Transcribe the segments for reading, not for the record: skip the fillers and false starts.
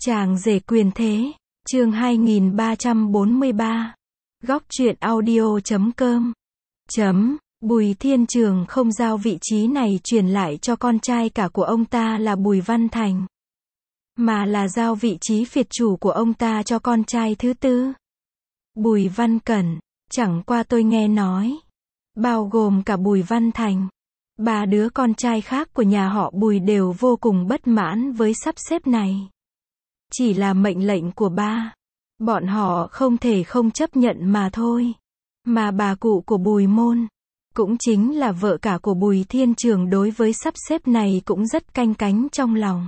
Chàng rể quyền thế, chương 2343. Góc truyện audio.com. Bùi Thiên Trường không giao vị trí này truyền lại cho con trai cả của ông ta là Bùi Văn Thành, mà là giao vị trí phiệt chủ của ông ta cho con trai thứ tư, Bùi Văn Cẩn. Chẳng qua tôi nghe nói, bao gồm cả Bùi Văn Thành, ba đứa con trai khác của nhà họ Bùi đều vô cùng bất mãn với sắp xếp này. Chỉ là mệnh lệnh của ba, bọn họ không thể không chấp nhận mà thôi. Mà bà cụ của Bùi Môn, cũng chính là vợ cả của Bùi Thiên Trường, đối với sắp xếp này cũng rất canh cánh trong lòng.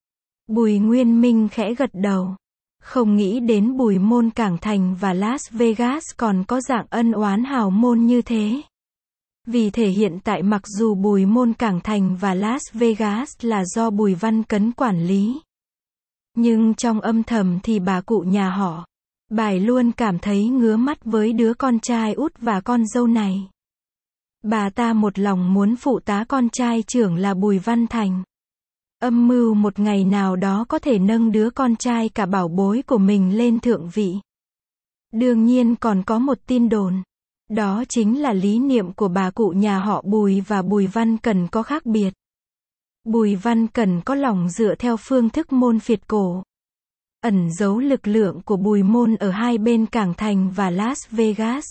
Bùi Nguyên Minh khẽ gật đầu. Không nghĩ đến Bùi Môn Cảng Thành và Las Vegas còn có dạng ân oán hào môn như thế. Vì thể hiện tại mặc dù Bùi Môn Cảng Thành và Las Vegas là do Bùi Văn Cấn quản lý, nhưng trong âm thầm thì bà cụ nhà họ Bài luôn cảm thấy ngứa mắt với đứa con trai út và con dâu này. Bà ta một lòng muốn phụ tá con trai trưởng là Bùi Văn Thành, âm mưu một ngày nào đó có thể nâng đứa con trai cả bảo bối của mình lên thượng vị. Đương nhiên còn có một tin đồn, đó chính là lý niệm của bà cụ nhà họ Bùi và Bùi Văn Cẩn có khác biệt. Bùi Văn Cẩn có lòng dựa theo phương thức môn phiệt cổ, ẩn giấu lực lượng của Bùi Môn ở hai bên Cảng Thành và Las Vegas.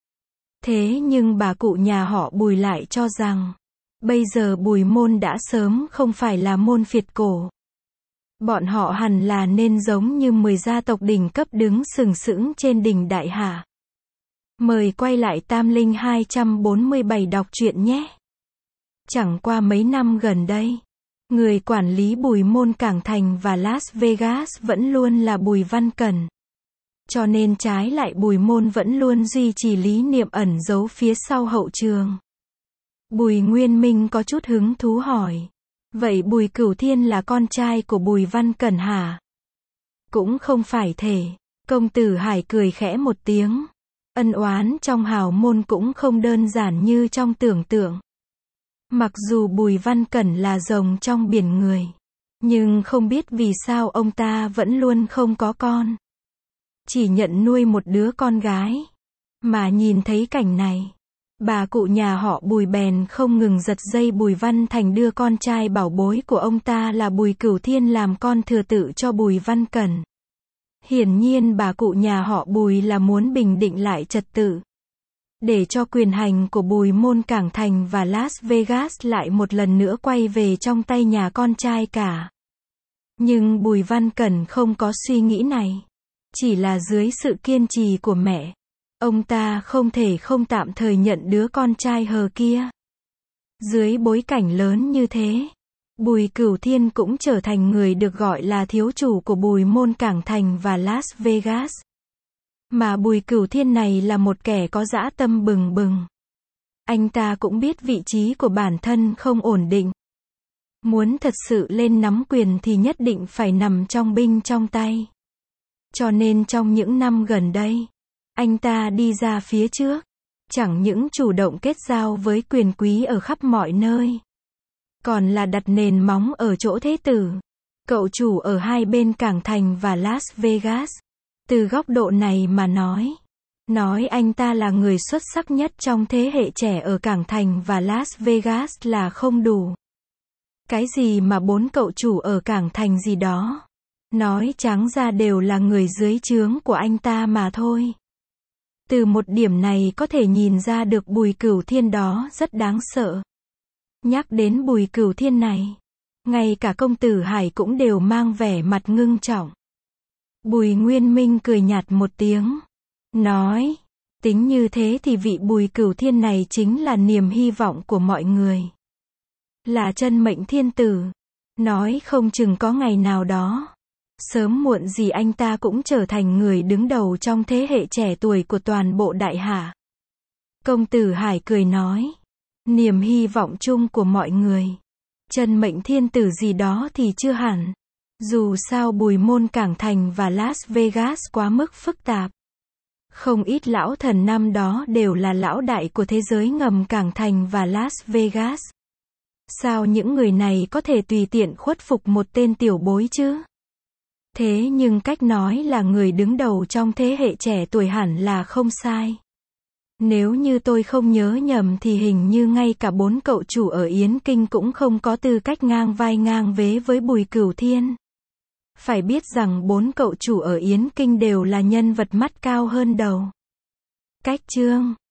Thế nhưng bà cụ nhà họ Bùi lại cho rằng, bây giờ Bùi Môn đã sớm không phải là môn phiệt cổ. Bọn họ hẳn là nên giống như 10 gia tộc đỉnh cấp đứng sừng sững trên đỉnh đại hạ. Mời quay lại Tam Linh 247 đọc truyện nhé. Chẳng qua mấy năm gần đây, người quản lý Bùi Môn Cảng Thành và Las Vegas vẫn luôn là Bùi Văn Cẩn. Cho nên trái lại Bùi Môn vẫn luôn duy trì lý niệm ẩn giấu phía sau hậu trường. Bùi Nguyên Minh có chút hứng thú hỏi, vậy Bùi Cửu Thiên là con trai của Bùi Văn Cẩn hả? Cũng không phải thể. Công tử Hải cười khẽ một tiếng. Ân oán trong hào môn cũng không đơn giản như trong tưởng tượng. Mặc dù Bùi Văn Cẩn là rồng trong biển người, nhưng không biết vì sao ông ta vẫn luôn không có con, chỉ nhận nuôi một đứa con gái. Mà nhìn thấy cảnh này, bà cụ nhà họ Bùi bèn không ngừng giật dây Bùi Văn Thành đưa con trai bảo bối của ông ta là Bùi Cửu Thiên làm con thừa tự cho Bùi Văn Cẩn. Hiển nhiên bà cụ nhà họ Bùi là muốn bình định lại trật tự, để cho quyền hành của Bùi Môn Cảng Thành và Las Vegas lại một lần nữa quay về trong tay nhà con trai cả. Nhưng Bùi Văn Cẩn không có suy nghĩ này. Chỉ là dưới sự kiên trì của mẹ, ông ta không thể không tạm thời nhận đứa con trai hờ kia. Dưới bối cảnh lớn như thế, Bùi Cửu Thiên cũng trở thành người được gọi là thiếu chủ của Bùi Môn Cảng Thành và Las Vegas. Mà Bùi Cửu Thiên này là một kẻ có dã tâm bừng bừng. Anh ta cũng biết vị trí của bản thân không ổn định. Muốn thật sự lên nắm quyền thì nhất định phải nằm trong binh trong tay. Cho nên trong những năm gần đây, anh ta đi ra phía trước, chẳng những chủ động kết giao với quyền quý ở khắp mọi nơi, còn là đặt nền móng ở chỗ thế tử, cậu chủ ở hai bên Cảng Thành và Las Vegas. Từ góc độ này mà nói anh ta là người xuất sắc nhất trong thế hệ trẻ ở Cảng Thành và Las Vegas là không đủ. Cái gì mà 4 cậu chủ ở Cảng Thành gì đó, nói trắng ra đều là người dưới trướng của anh ta mà thôi. Từ một điểm này có thể nhìn ra được Bùi Cửu Thiên đó rất đáng sợ. Nhắc đến Bùi Cửu Thiên này, ngay cả công tử Hải cũng đều mang vẻ mặt ngưng trọng. Bùi Nguyên Minh cười nhạt một tiếng, nói, tính như thế thì vị Bùi Cửu Thiên này chính là niềm hy vọng của mọi người. Là chân mệnh thiên tử. Nói không chừng có ngày nào đó, sớm muộn gì anh ta cũng trở thành người đứng đầu trong thế hệ trẻ tuổi của toàn bộ đại hạ. Công tử Hải cười nói, niềm hy vọng chung của mọi người. Chân mệnh thiên tử gì đó thì chưa hẳn. Dù sao Bùi Môn Cảng Thành và Las Vegas quá mức phức tạp. Không ít lão thần năm đó đều là lão đại của thế giới ngầm Cảng Thành và Las Vegas. Sao những người này có thể tùy tiện khuất phục một tên tiểu bối chứ? Thế nhưng cách nói là người đứng đầu trong thế hệ trẻ tuổi hẳn là không sai. Nếu như tôi không nhớ nhầm thì hình như ngay cả 4 cậu chủ ở Yến Kinh cũng không có tư cách ngang vai ngang vế với Bùi Cửu Thiên. Phải biết rằng 4 cậu chủ ở Yến Kinh đều là nhân vật mắt cao hơn đầu. Cách chương